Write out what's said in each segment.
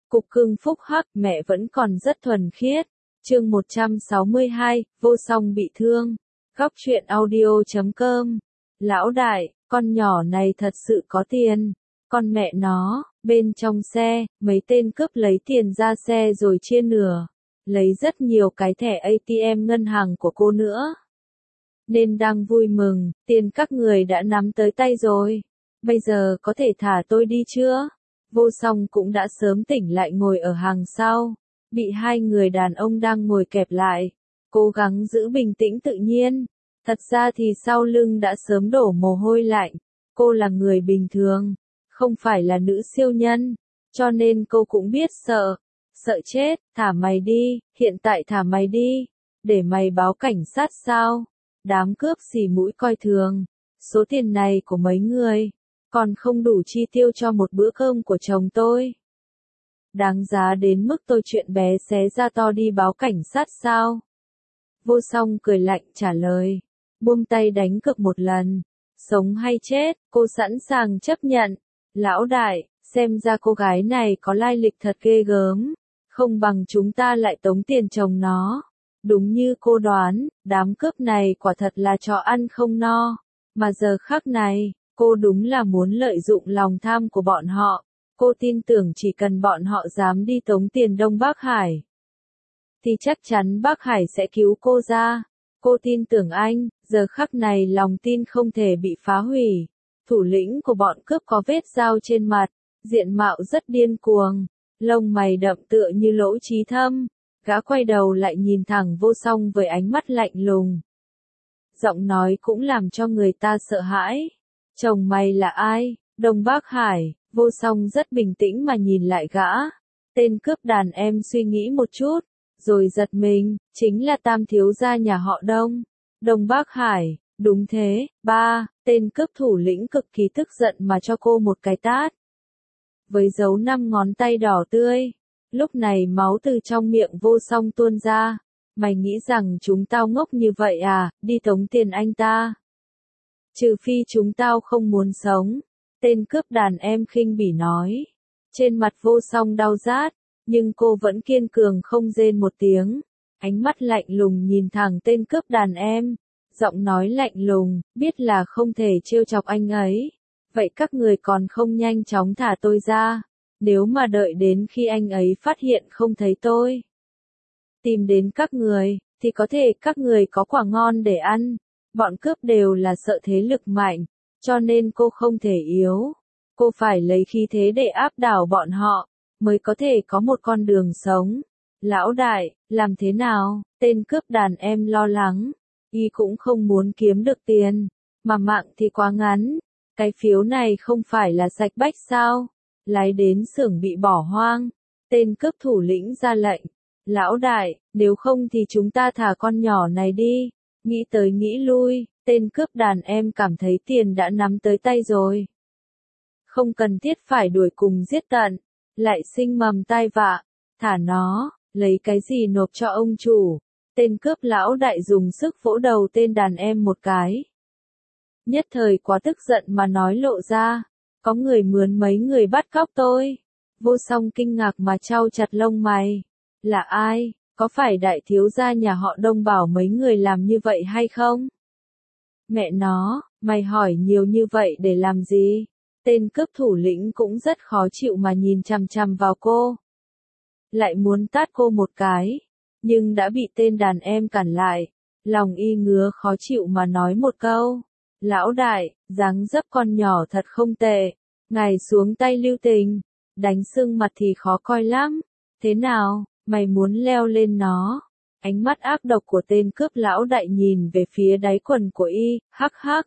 Cục cưng phúc hắc, mẹ vẫn còn rất thuần khiết. Chương 162, vô song bị thương. Góc truyện audio.com. Lão đại, con nhỏ này thật sự có tiền. Con mẹ nó, bên trong xe, mấy tên cướp lấy tiền ra xe rồi chia nửa. Lấy rất nhiều cái thẻ ATM ngân hàng của cô nữa. Nên đang vui mừng, tiền các người đã nắm tới tay rồi. Bây giờ có thể thả tôi đi chưa? Vô song cũng đã sớm tỉnh lại ngồi ở hàng sau. Bị hai người đàn ông đang ngồi kẹp lại. Cố gắng giữ bình tĩnh tự nhiên. Thật ra thì sau lưng đã sớm đổ mồ hôi lạnh. Cô là người bình thường, không phải là nữ siêu nhân. Cho nên cô cũng biết sợ. Sợ chết, thả mày đi, hiện tại thả mày đi. Để mày báo cảnh sát sao? Đám cướp xì mũi coi thường. Số tiền này của mấy người còn không đủ chi tiêu cho một bữa cơm của chồng tôi. Đáng giá đến mức tôi chuyện bé xé ra to đi báo cảnh sát sao? Vô song cười lạnh trả lời. Buông tay đánh cược một lần. Sống hay chết, cô sẵn sàng chấp nhận. Lão đại, xem ra cô gái này có lai lịch thật ghê gớm. Không bằng chúng ta lại tống tiền chồng nó. Đúng như cô đoán, đám cướp này quả thật là chó ăn không no. Mà giờ khắc này, cô đúng là muốn lợi dụng lòng tham của bọn họ. Cô tin tưởng chỉ cần bọn họ dám đi tống tiền Đông Bắc Hải, thì chắc chắn Bắc Hải sẽ cứu cô ra. Cô tin tưởng anh, giờ khắc này lòng tin không thể bị phá hủy. Thủ lĩnh của bọn cướp có vết dao trên mặt, diện mạo rất điên cuồng, lông mày đậm tựa như lỗ trí thâm. Gã quay đầu lại nhìn thẳng Vô Song với ánh mắt lạnh lùng. Giọng nói cũng làm cho người ta sợ hãi. Chồng mày là ai? Đông Bắc Hải. Vô Song rất bình tĩnh mà nhìn lại gã. Tên cướp đàn em suy nghĩ một chút, rồi giật mình, chính là tam thiếu gia nhà họ Đông. Đông Bắc Hải, đúng thế, ba, tên cướp thủ lĩnh cực kỳ tức giận mà cho cô một cái tát. Với dấu 5 ngón tay đỏ tươi. Lúc này máu từ trong miệng Vô Song tuôn ra. Mày nghĩ rằng chúng tao ngốc như vậy à, đi tống tiền anh ta. Trừ phi chúng tao không muốn sống. Tên cướp đàn em khinh bỉ nói. Trên mặt Vô Song đau rát, nhưng cô vẫn kiên cường không rên một tiếng. Ánh mắt lạnh lùng nhìn thẳng tên cướp đàn em. Giọng nói lạnh lùng, biết là không thể trêu chọc anh ấy. Vậy các người còn không nhanh chóng thả tôi ra. Nếu mà đợi đến khi anh ấy phát hiện không thấy tôi, tìm đến các người, thì có thể các người có quả ngon để ăn. Bọn cướp đều là sợ thế lực mạnh, cho nên cô không thể yếu. Cô phải lấy khí thế để áp đảo bọn họ, mới có thể có một con đường sống. Lão đại, làm thế nào? Tên cướp đàn em lo lắng. Y cũng không muốn kiếm được tiền, mà mạng thì quá ngắn. Cái phiếu này không phải là sạch bách sao? Lái đến xưởng bị bỏ hoang. Tên cướp thủ lĩnh ra lệnh. Lão đại, nếu không thì chúng ta thả con nhỏ này đi. Nghĩ tới nghĩ lui, tên cướp đàn em cảm thấy tiền đã nắm tới tay rồi. Không cần thiết phải đuổi cùng giết tận, lại sinh mầm tai vạ. Thả nó, lấy cái gì nộp cho ông chủ. Tên cướp lão đại dùng sức vỗ đầu tên đàn em một cái. Nhất thời quá tức giận mà nói lộ ra. Có người mướn mấy người bắt cóc tôi. Vô Song kinh ngạc mà chau chặt lông mày. Là ai? Có phải đại thiếu gia nhà họ Đông bảo mấy người làm như vậy hay không? Mẹ nó, mày hỏi nhiều như vậy để làm gì? Tên cướp thủ lĩnh cũng rất khó chịu mà nhìn chằm chằm vào cô. Lại muốn tát cô một cái, nhưng đã bị tên đàn em cản lại. Lòng y ngứa khó chịu mà nói một câu. Lão đại, dáng dấp con nhỏ thật không tệ. Ngài xuống tay lưu tình. Đánh sưng mặt thì khó coi lắm. Thế nào, mày muốn leo lên nó? Ánh mắt ác độc của tên cướp lão đại nhìn về phía đáy quần của y, hắc hắc.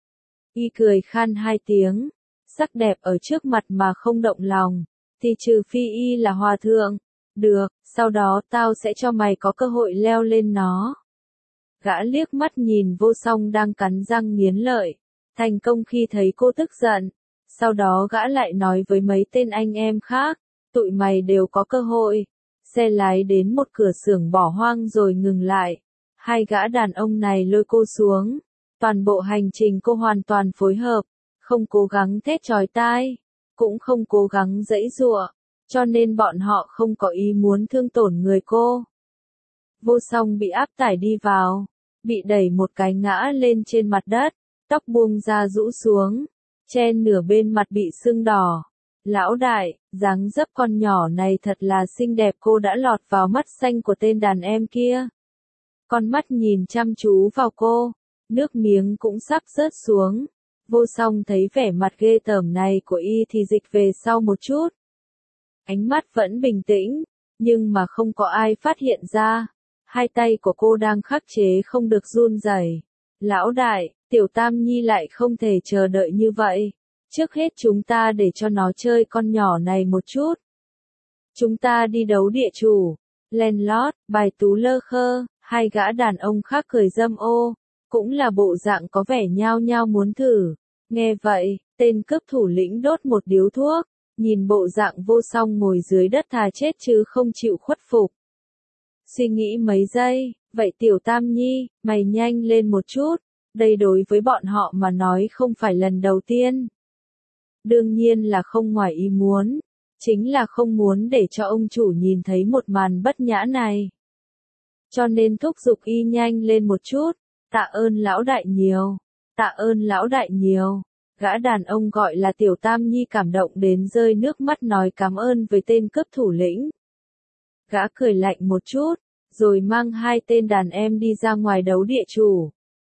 Y cười khan hai tiếng. Sắc đẹp ở trước mặt mà không động lòng, thì trừ phi y là hòa thượng. Được, sau đó tao sẽ cho mày có cơ hội leo lên nó. Gã liếc mắt nhìn Vô Song đang cắn răng nghiến lợi. Thành công khi thấy cô tức giận. Sau đó gã lại nói với mấy tên anh em khác. Tụi mày đều có cơ hội. Xe lái đến một cửa xưởng bỏ hoang rồi ngừng lại. Hai gã đàn ông này lôi cô xuống. Toàn bộ hành trình cô hoàn toàn phối hợp. Không cố gắng thét chói tai. Cũng không cố gắng giãy giụa. cho nên bọn họ không có ý muốn thương tổn người cô. Vô song bị áp tải đi vào, bị đẩy một cái ngã lên trên mặt đất, tóc buông ra rũ xuống, che nửa bên mặt bị sưng đỏ. Lão đại, dáng dấp con nhỏ này thật là xinh đẹp, cô đã lọt vào mắt xanh của tên đàn em kia. Con mắt nhìn chăm chú vào cô, nước miếng cũng sắp rớt xuống. Vô song thấy vẻ mặt ghê tởm này của y thì dịch về sau một chút. Ánh mắt vẫn bình tĩnh, nhưng mà không có ai phát hiện ra. Hai tay của cô đang khắc chế không được run rẩy. Lão đại, Tiểu Tam Nhi lại không thể chờ đợi như vậy. Trước hết chúng ta để cho nó chơi con nhỏ này một chút. Chúng ta đi đấu địa chủ. Landlord, Bài Tú Lơ Khơ, hai gã đàn ông khác cười dâm ô, cũng là bộ dạng có vẻ nhao nhao muốn thử. Nghe vậy, tên cướp thủ lĩnh đốt một điếu thuốc, nhìn bộ dạng Vô Song ngồi dưới đất thà chết chứ không chịu khuất phục. Suy nghĩ mấy giây, vậy Tiểu Tam Nhi, mày nhanh lên một chút, đây đối với bọn họ mà nói không phải lần đầu tiên. Đương nhiên là không ngoài ý muốn, chính là không muốn để cho ông chủ nhìn thấy một màn bất nhã này. Cho nên thúc giục y nhanh lên một chút, tạ ơn lão đại nhiều, tạ ơn lão đại nhiều. Gã đàn ông gọi là Tiểu Tam Nhi cảm động đến rơi nước mắt nói cảm ơn với tên cướp thủ lĩnh. Gã cười lạnh một chút, rồi mang hai tên đàn em đi ra ngoài đấu địa chủ.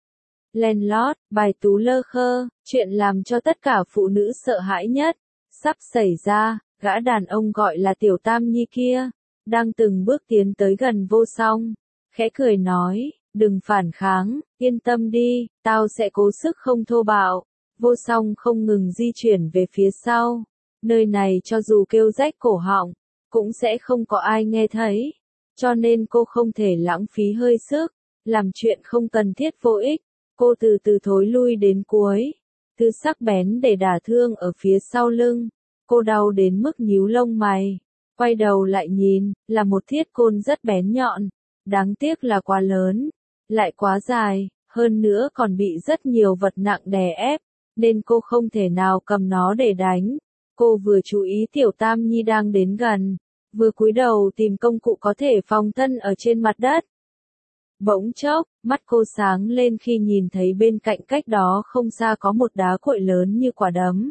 Landlord, Bài Tú Lơ Khơ, chuyện làm cho tất cả phụ nữ sợ hãi nhất, sắp xảy ra. Gã đàn ông gọi là Tiểu Tam Nhi kia, đang từng bước tiến tới gần Vô Song, khẽ cười nói, đừng phản kháng, yên tâm đi, tao sẽ cố sức không thô bạo. Vô Song không ngừng di chuyển về phía sau, nơi này cho dù kêu rách cổ họng, cũng sẽ không có ai nghe thấy, cho nên cô không thể lãng phí hơi sức, làm chuyện không cần thiết vô ích. Cô từ từ thối lui đến cuối, thứ sắc bén để đả thương ở phía sau lưng. Cô đau đến mức nhíu lông mày, quay đầu lại nhìn, là một thiết côn rất bén nhọn, đáng tiếc là quá lớn, lại quá dài, hơn nữa còn bị rất nhiều vật nặng đè ép, nên cô không thể nào cầm nó để đánh. Cô vừa chú ý Tiểu Tam Nhi đang đến gần, vừa cúi đầu tìm công cụ có thể phòng thân ở trên mặt đất. Bỗng chốc, mắt cô sáng lên khi nhìn thấy bên cạnh cách đó không xa có một đá cuội lớn như quả đấm.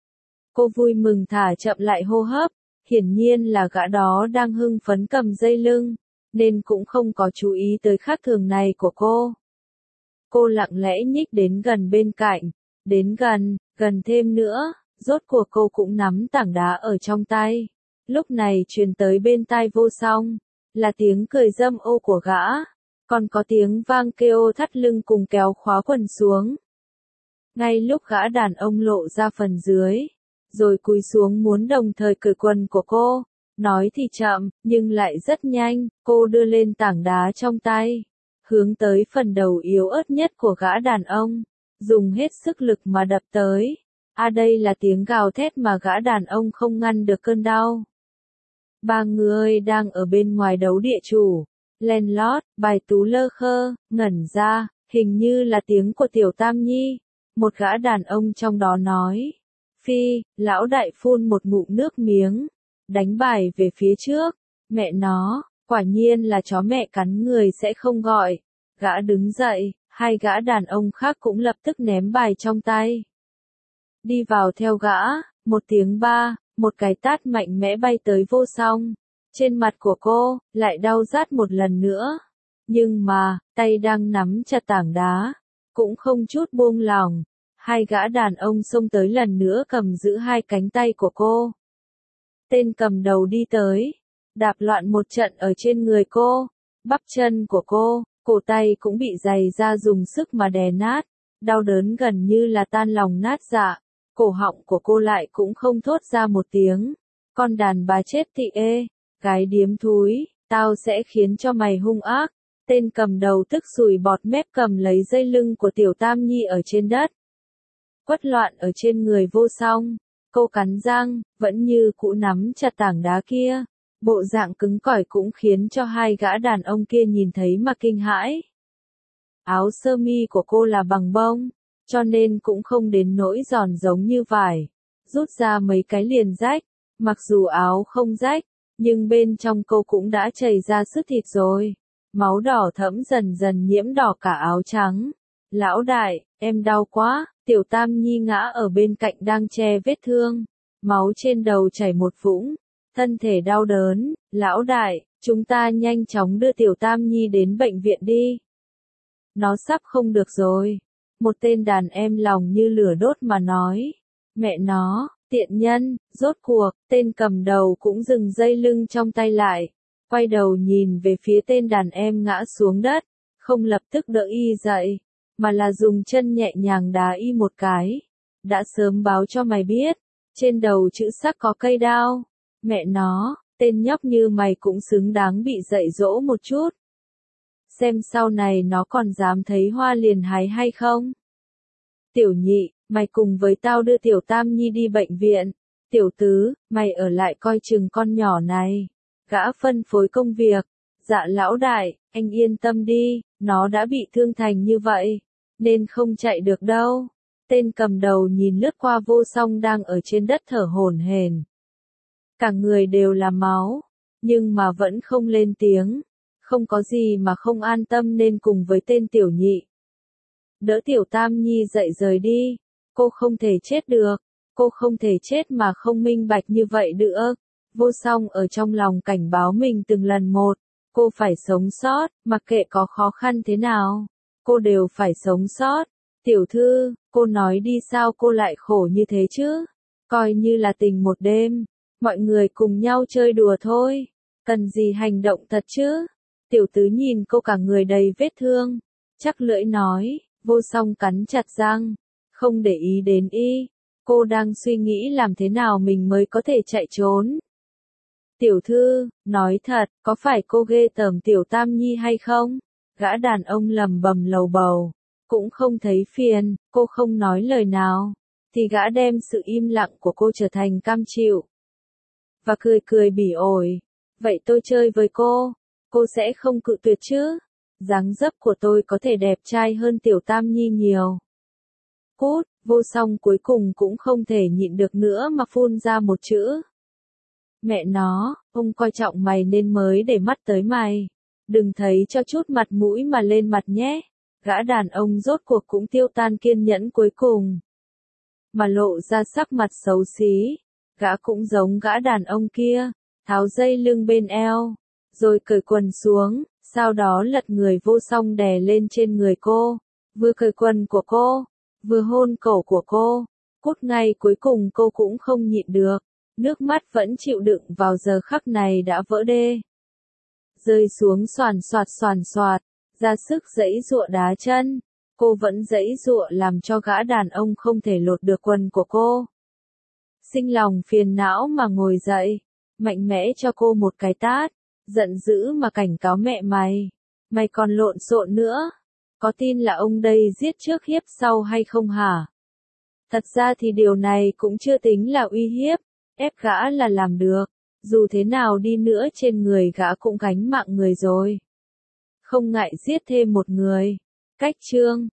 Cô vui mừng thả chậm lại hô hấp, hiển nhiên là gã đó đang hưng phấn cầm dây lưng, nên cũng không có chú ý tới khác thường này của cô. Cô lặng lẽ nhích đến gần bên cạnh, đến gần, gần thêm nữa, rốt cuộc cô cũng nắm tảng đá ở trong tay. Lúc này truyền tới bên tai Vô Song, là tiếng cười dâm ô của gã, còn có tiếng vang kêu thắt lưng cùng kéo khóa quần xuống. Ngay lúc gã đàn ông lộ ra phần dưới, rồi cúi xuống muốn đồng thời cởi quần của cô, nói thì chậm, nhưng lại rất nhanh, cô đưa lên tảng đá trong tay, hướng tới phần đầu yếu ớt nhất của gã đàn ông, dùng hết sức lực mà đập tới. Đây là tiếng gào thét mà gã đàn ông không ngăn được cơn đau. Ba người đang ở bên ngoài đấu địa chủ, Landlord, Bài Tú Lơ Khơ, ngẩn ra, hình như là tiếng của Tiểu Tam Nhi. Một gã đàn ông trong đó nói, phi, lão đại phun một ngụm nước miếng, đánh bài về phía trước, mẹ nó, quả nhiên là chó mẹ cắn người sẽ không gọi. Gã đứng dậy, hai gã đàn ông khác cũng lập tức ném bài trong tay. Đi vào theo gã, một tiếng ba, một cái tát mạnh mẽ bay tới Vô Song. Trên mặt của cô, lại đau rát một lần nữa. Nhưng mà, tay đang nắm chặt tảng đá, cũng không chút buông lỏng. Hai gã đàn ông xông tới lần nữa cầm giữ hai cánh tay của cô. Tên cầm đầu đi tới, đạp loạn một trận ở trên người cô, bắp chân của cô, cổ tay cũng bị giày ra dùng sức mà đè nát, đau đớn gần như là tan lòng nát dạ. Cổ họng của cô lại cũng không thốt ra một tiếng. Con đàn bà chết tị ê, cái điếm thúi, tao sẽ khiến cho mày hung ác. Tên cầm đầu tức sùi bọt mép cầm lấy dây lưng của Tiểu Tam Nhi ở trên đất. Quất loạn ở trên người Vô Song, cô cắn răng, vẫn như cũ nắm chặt tảng đá kia. Bộ dạng cứng cỏi cũng khiến cho hai gã đàn ông kia nhìn thấy mà kinh hãi. Áo sơ mi của cô là bằng bông, cho nên cũng không đến nỗi giòn giống như vải. Rút ra mấy cái liền rách, Mặc dù áo không rách, nhưng bên trong cô cũng đã chảy ra sức thịt rồi. Máu đỏ thẫm dần dần nhiễm đỏ cả áo trắng. Lão đại, em đau quá, Tiểu Tam Nhi ngã ở bên cạnh đang che vết thương. Máu trên đầu chảy một vũng, thân thể đau đớn. Lão đại, chúng ta nhanh chóng đưa Tiểu Tam Nhi đến bệnh viện đi. Nó sắp không được rồi. Một tên đàn em lòng như lửa đốt mà nói. Mẹ nó, tiện nhân, rốt cuộc, tên cầm đầu cũng dừng dây lưng trong tay lại. Quay đầu nhìn về phía tên đàn em ngã xuống đất, không lập tức đỡ y dậy, mà là dùng chân nhẹ nhàng đá y một cái. Đã sớm báo cho mày biết, trên đầu chữ sắc có cây đao. Mẹ nó, tên nhóc như mày cũng xứng đáng bị dạy dỗ một chút. Xem sau này nó còn dám thấy hoa liền hái hay không. Tiểu Nhị, mày cùng với tao đưa Tiểu Tam Nhi đi bệnh viện. Tiểu Tứ, mày ở lại coi chừng con nhỏ này. Gã phân phối công việc. Dạ lão đại, anh yên tâm đi, nó đã bị thương thành như vậy, nên không chạy được đâu. Tên cầm đầu nhìn lướt qua Vô Song đang ở trên đất thở hổn hển. Cả người đều là máu, nhưng mà vẫn không lên tiếng. Không có gì mà không an tâm nên cùng với tên Tiểu Nhị. Đỡ Tiểu Tam Nhi dậy rời đi. Cô không thể chết được. Cô không thể chết mà không minh bạch như vậy nữa. Vô Song ở trong lòng cảnh báo mình từng lần một. Cô phải sống sót, mặc kệ có khó khăn thế nào. Cô đều phải sống sót. Tiểu thư, cô nói đi sao cô lại khổ như thế chứ? Coi như là tình một đêm. Mọi người cùng nhau chơi đùa thôi. Cần gì hành động thật chứ? Tiểu Tứ nhìn cô cả người đầy vết thương. Chắc lưỡi nói, Vô Song cắn chặt răng. Không để ý đến y. Cô đang suy nghĩ làm thế nào mình mới có thể chạy trốn. Tiểu thư, nói thật, có phải cô ghê tởm Tiểu Tam Nhi hay không? Gã đàn ông lầm bầm lầu bầu. Cũng không thấy phiền, cô không nói lời nào. Thì gã đem sự im lặng của cô trở thành cam chịu. Và cười cười bỉ ổi. Vậy tôi chơi với cô sẽ không cự tuyệt chứ? Dáng dấp của tôi có thể đẹp trai hơn Tiểu Tam Nhi nhiều. Cút, Vô Song cuối cùng cũng không thể nhịn được nữa mà phun ra một chữ. Mẹ nó, ông coi trọng mày nên mới để mắt tới mày. Đừng thấy cho chút mặt mũi mà lên mặt nhé. Gã đàn ông rốt cuộc cũng tiêu tan kiên nhẫn cuối cùng. Mà lộ ra sắc mặt xấu xí. Gã cũng giống gã đàn ông kia, tháo dây lưng bên eo, rồi cởi quần xuống, sau đó lật người Vô Song đè lên trên người cô, vừa cởi quần của cô, vừa hôn cổ của cô. Cút ngay cuối cùng cô cũng không nhịn được, nước mắt vẫn chịu đựng vào giờ khắc này đã vỡ đê. Rơi xuống xoàn xoạt, ra sức giãy giụa đá chân, cô vẫn giãy giụa làm cho gã đàn ông không thể lột được quần của cô. Sinh lòng phiền não mà ngồi dậy, mạnh mẽ cho cô một cái tát, giận dữ mà cảnh cáo mẹ mày. Mày còn lộn xộn nữa. Có tin là ông đây giết trước hiếp sau hay không hả? Thật ra thì điều này cũng chưa tính là uy hiếp, ép gã là làm được. Dù thế nào đi nữa trên người gã cũng gánh mạng người rồi. Không ngại giết thêm một người. Cách chương